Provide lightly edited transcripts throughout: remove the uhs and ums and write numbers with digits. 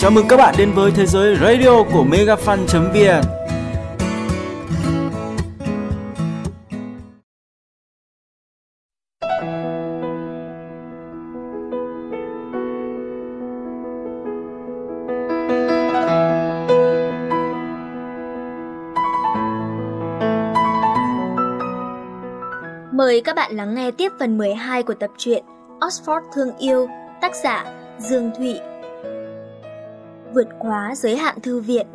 Chào mừng các bạn đến với thế giới radio của megafan.vn. Mời các bạn lắng nghe tiếp phần 12 của tập truyện Oxford Thương Yêu, tác giả Dương Thụy. Vượt quá giới hạn thư viện.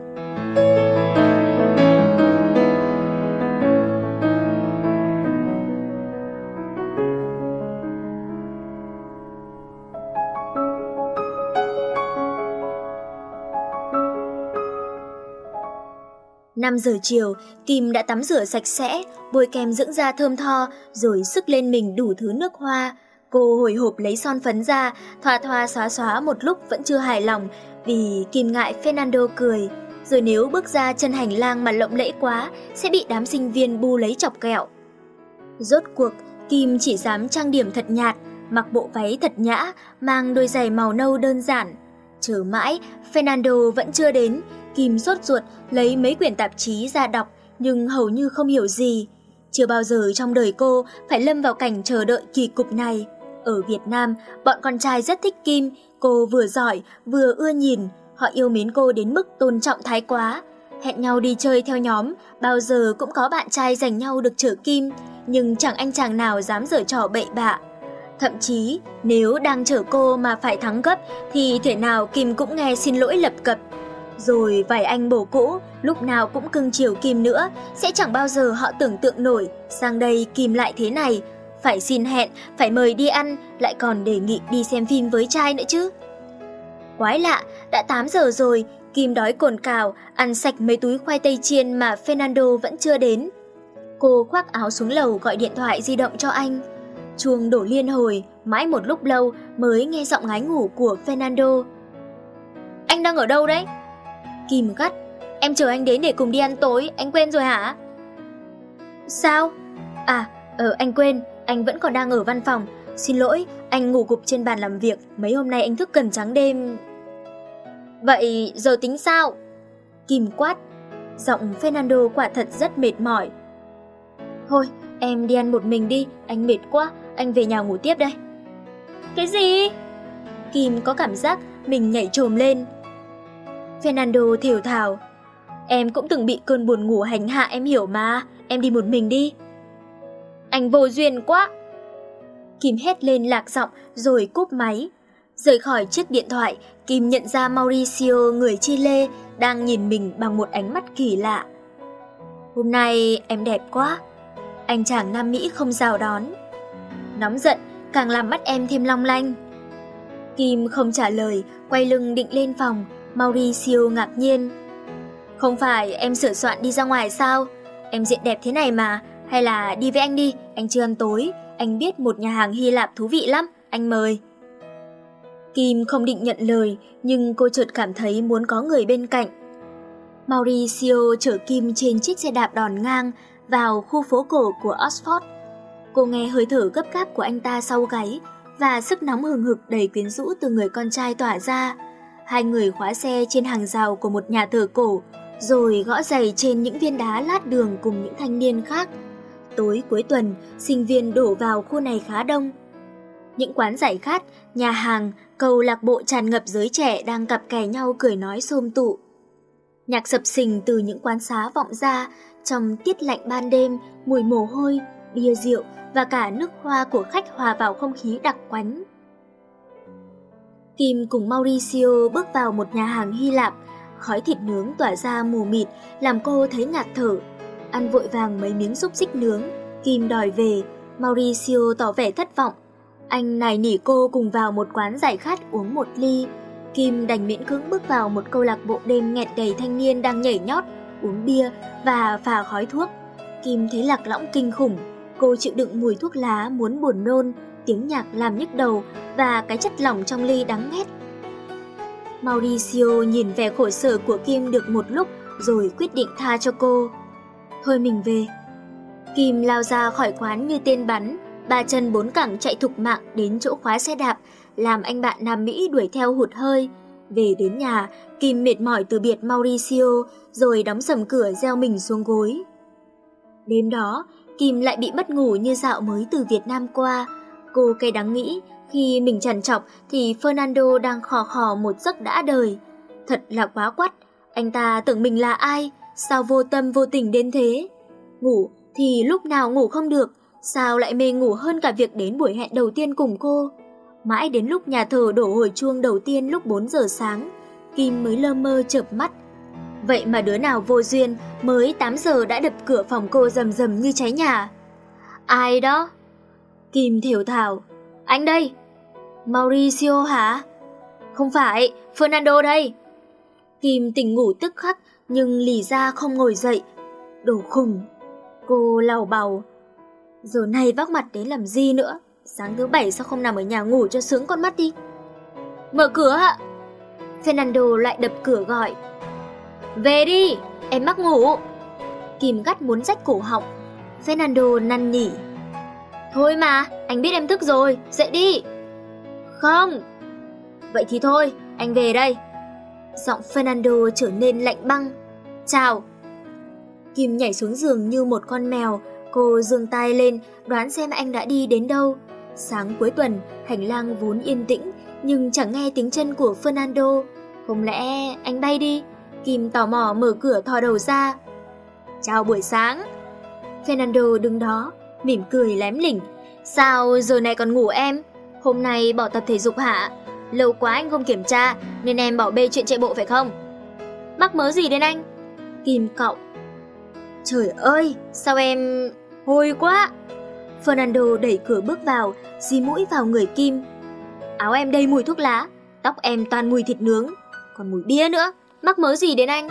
Năm giờ chiều, Kim đã tắm rửa sạch sẽ, bôi kem dưỡng da thơm tho, rồi sức lên mình đủ thứ nước hoa. Cô hồi hộp lấy son phấn ra, thoa xóa một lúc vẫn chưa hài lòng, vì Kim ngại Fernando cười. Rồi nếu bước ra chân hành lang mà lộng lẫy quá, sẽ bị đám sinh viên bu lấy chọc ghẹo. Rốt cuộc, Kim chỉ dám trang điểm thật nhạt, mặc bộ váy thật nhã, mang đôi giày màu nâu đơn giản. Chờ mãi, Fernando vẫn chưa đến. Kim sốt ruột lấy mấy quyển tạp chí ra đọc, nhưng hầu như không hiểu gì. Chưa bao giờ trong đời cô phải lâm vào cảnh chờ đợi kỳ cục này. Ở Việt Nam, bọn con trai rất thích Kim, cô vừa giỏi, vừa ưa nhìn. Họ yêu mến cô đến mức tôn trọng thái quá. Hẹn nhau đi chơi theo nhóm, bao giờ cũng có bạn trai giành nhau được chở Kim, nhưng chẳng anh chàng nào dám giở trò bậy bạ. Thậm chí, nếu đang chở cô mà phải thắng gấp, thì thể nào Kim cũng nghe xin lỗi lập cập. Rồi vài anh bồ cũ, lúc nào cũng cưng chiều Kim nữa, sẽ chẳng bao giờ họ tưởng tượng nổi, sang đây Kim lại thế này. Phải xin hẹn, phải mời đi ăn, lại còn đề nghị đi xem phim với trai nữa chứ. Quái lạ, đã 8 giờ rồi, Kim đói cồn cào, ăn sạch mấy túi khoai tây chiên mà Fernando vẫn chưa đến. Cô khoác áo xuống lầu gọi điện thoại di động cho anh. Chuông đổ liên hồi, mãi một lúc lâu mới nghe giọng ngái ngủ của Fernando. Anh đang ở đâu đấy? Kim gắt, em chờ anh đến để cùng đi ăn tối, anh quên rồi hả? Sao? Anh quên, anh vẫn còn đang ở văn phòng. Xin lỗi, anh ngủ gục trên bàn làm việc, mấy hôm nay anh thức gần trắng đêm. Vậy giờ tính sao? Kim quát. Giọng Fernando quả thật rất mệt mỏi. Thôi, em đi ăn một mình đi, anh mệt quá, anh về nhà ngủ tiếp đây. Cái gì? Kim có cảm giác mình nhảy chồm lên. Fernando thều thào. Em cũng từng bị cơn buồn ngủ hành hạ, em hiểu mà, em đi một mình đi. Anh vô duyên quá. Kim hét lên lạc giọng rồi cúp máy. Rời khỏi chiếc điện thoại, Kim nhận ra Mauricio người Chile đang nhìn mình bằng một ánh mắt kỳ lạ. Hôm nay em đẹp quá. Anh chàng Nam Mỹ không chào đón. Nóng giận càng làm mắt em thêm long lanh. Kim không trả lời, quay lưng định lên phòng. Mauricio ngạc nhiên. Không phải em sửa soạn đi ra ngoài sao? Em diện đẹp thế này mà, hay là đi với anh đi, anh chưa ăn tối. Anh biết một nhà hàng Hy Lạp thú vị lắm, anh mời. Kim không định nhận lời, nhưng cô chợt cảm thấy muốn có người bên cạnh. Mauricio chở Kim trên chiếc xe đạp đòn ngang vào khu phố cổ của Oxford. Cô nghe hơi thở gấp gáp của anh ta sau gáy và sức nóng hừng hực đầy quyến rũ từ người con trai tỏa ra. Hai người khóa xe trên hàng rào của một nhà thờ cổ, rồi gõ giày trên những viên đá lát đường cùng những thanh niên khác. Tối cuối tuần, sinh viên đổ vào khu này khá đông. Những quán giải khát, nhà hàng, câu lạc bộ tràn ngập giới trẻ đang cặp kè nhau cười nói xôm tụ. Nhạc sập sình từ những quán xá vọng ra, trong tiết lạnh ban đêm, mùi mồ hôi, bia rượu và cả nước hoa của khách hòa vào không khí đặc quánh. Kim cùng Mauricio bước vào một nhà hàng Hy Lạp, khói thịt nướng tỏa ra mù mịt làm cô thấy ngạt thở. Ăn vội vàng mấy miếng xúc xích nướng, Kim đòi về, Mauricio tỏ vẻ thất vọng. Anh nài nỉ cô cùng vào một quán giải khát uống một ly. Kim đành miễn cưỡng bước vào một câu lạc bộ đêm nghẹt đầy thanh niên đang nhảy nhót, uống bia và phà khói thuốc. Kim thấy lạc lõng kinh khủng, cô chịu đựng mùi thuốc lá muốn buồn nôn, tiếng nhạc làm nhức đầu và cái chất lỏng trong ly đắng nghét. Mauricio nhìn vẻ khổ sở của Kim được một lúc rồi quyết định tha cho cô. Thôi mình về. Kim lao ra khỏi quán như tên bắn, ba chân bốn cẳng chạy thục mạng đến chỗ khóa xe đạp, làm anh bạn Nam Mỹ đuổi theo hụt hơi. Về đến nhà, Kim mệt mỏi từ biệt Mauricio rồi đóng sầm cửa gieo mình xuống gối. Đêm đó, Kim lại bị mất ngủ như dạo mới từ Việt Nam qua. Cô cay đắng nghĩ khi mình trằn trọc thì Fernando đang khò khò một giấc đã đời. Thật là quá quắt, anh ta tưởng mình là ai, sao vô tâm vô tình đến thế. Ngủ thì lúc nào ngủ không được, sao lại mê ngủ hơn cả việc đến buổi hẹn đầu tiên cùng cô. Mãi đến lúc nhà thờ đổ hồi chuông đầu tiên lúc 4 giờ sáng, Kim mới lơ mơ chợp mắt. Vậy mà đứa nào vô duyên mới 8 giờ đã đập cửa phòng cô rầm rầm như cháy nhà. Ai đó? Kim thều thào. Anh đây. Mauricio hả? Không phải, Fernando đây. Kim tỉnh ngủ tức khắc nhưng lì ra không ngồi dậy. Đồ khùng. Cô lầu bầu. Giờ này vác mặt đến làm gì nữa? Sáng thứ Bảy sao không nằm ở nhà ngủ cho sướng con mắt đi? Mở cửa ạ. Fernando lại đập cửa gọi. Về đi, em mắc ngủ. Kim gắt muốn rách cổ họng. Fernando năn nỉ. Thôi mà, anh biết em thức rồi, dậy đi. Không. Vậy thì thôi, anh về đây. Giọng Fernando trở nên lạnh băng. Chào. Kim nhảy xuống giường như một con mèo. Cô giương tay lên đoán xem anh đã đi đến đâu. Sáng cuối tuần, hành lang vốn yên tĩnh nhưng chẳng nghe tiếng chân của Fernando. Không lẽ anh bay đi? Kim tò mò mở cửa thò đầu ra. Chào buổi sáng. Fernando đứng đó, mỉm cười lém lỉnh. Sao giờ này còn ngủ em? Hôm nay bỏ tập thể dục hả? Lâu quá anh không kiểm tra nên em bỏ bê chuyện chạy bộ phải không? Mắc mớ gì đến anh? Kim cậu. Trời ơi, sao em... hôi quá. Fernando đẩy cửa bước vào, dí mũi vào người Kim. Áo em đầy mùi thuốc lá, tóc em toàn mùi thịt nướng, còn mùi bia nữa. Mắc mớ gì đến anh?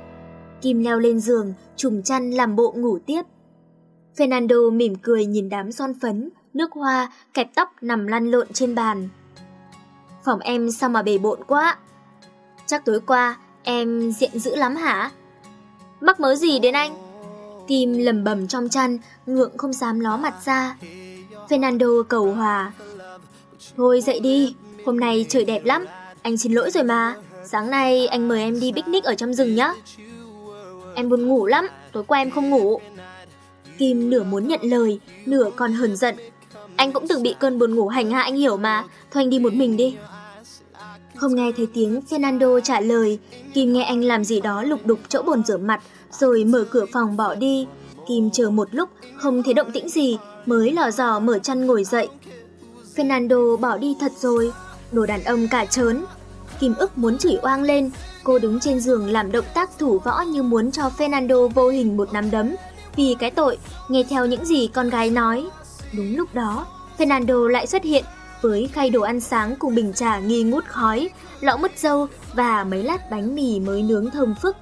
Kim leo lên giường, trùm chăn làm bộ ngủ tiếp. Fernando mỉm cười nhìn đám son phấn, nước hoa, kẹp tóc nằm lăn lộn trên bàn. Phòng em sao mà bề bộn quá? Chắc tối qua em diện dữ lắm hả? Mắc mớ gì đến anh? Kim lầm bầm trong chăn, ngượng không dám ló mặt ra. Fernando cầu hòa. Thôi dậy đi, hôm nay trời đẹp lắm. Anh xin lỗi rồi mà. Sáng nay anh mời em đi picnic ở trong rừng nhá. Em buồn ngủ lắm, tối qua em không ngủ. Kim nửa muốn nhận lời, nửa còn hờn giận. Anh cũng từng bị cơn buồn ngủ hành hạ anh hiểu mà. Thôi anh đi một mình đi. Không nghe thấy tiếng Fernando trả lời, Kim nghe anh làm gì đó lục đục chỗ bồn rửa mặt, rồi mở cửa phòng bỏ đi. Kim chờ một lúc không thấy động tĩnh gì, mới lò dò mở chăn ngồi dậy. Fernando bỏ đi thật rồi, đồ đàn ông cả trớn. Kim ức muốn chửi oang lên. Cô đứng trên giường làm động tác thủ võ như muốn cho Fernando vô hình một nắm đấm, vì cái tội nghe theo những gì con gái nói. Đúng lúc đó, Fernando lại xuất hiện với khay đồ ăn sáng cùng bình trà nghi ngút khói, lọ mứt dâu và mấy lát bánh mì mới nướng thơm phức.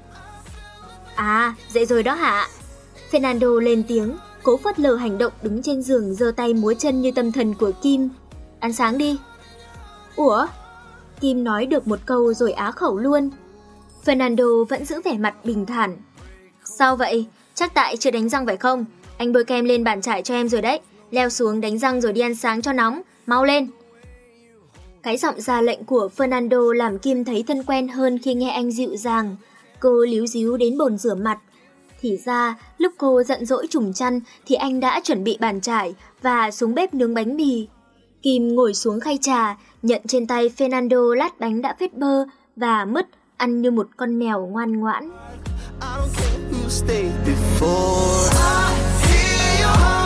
À, dậy rồi đó hả? Fernando lên tiếng, cố phớt lờ hành động đứng trên giường giơ tay múa chân như tâm thần của Kim. Ăn sáng đi. Ủa? Kim nói được một câu rồi á khẩu luôn. Fernando vẫn giữ vẻ mặt bình thản. Sao vậy? Chắc tại chưa đánh răng phải không? Anh bôi kem lên bàn chải cho em rồi đấy. Leo xuống đánh răng rồi đi ăn sáng cho nóng. Mau lên. Cái giọng ra lệnh của Fernando làm Kim thấy thân quen hơn khi nghe anh dịu dàng. Cô líu díu đến bồn rửa mặt. Thì ra, lúc cô giận dỗi trùm chăn thì anh đã chuẩn bị bàn chải và xuống bếp nướng bánh mì. Kim ngồi xuống khay trà, nhận trên tay Fernando lát bánh đã phết bơ và mứt, ăn như một con mèo ngoan ngoãn.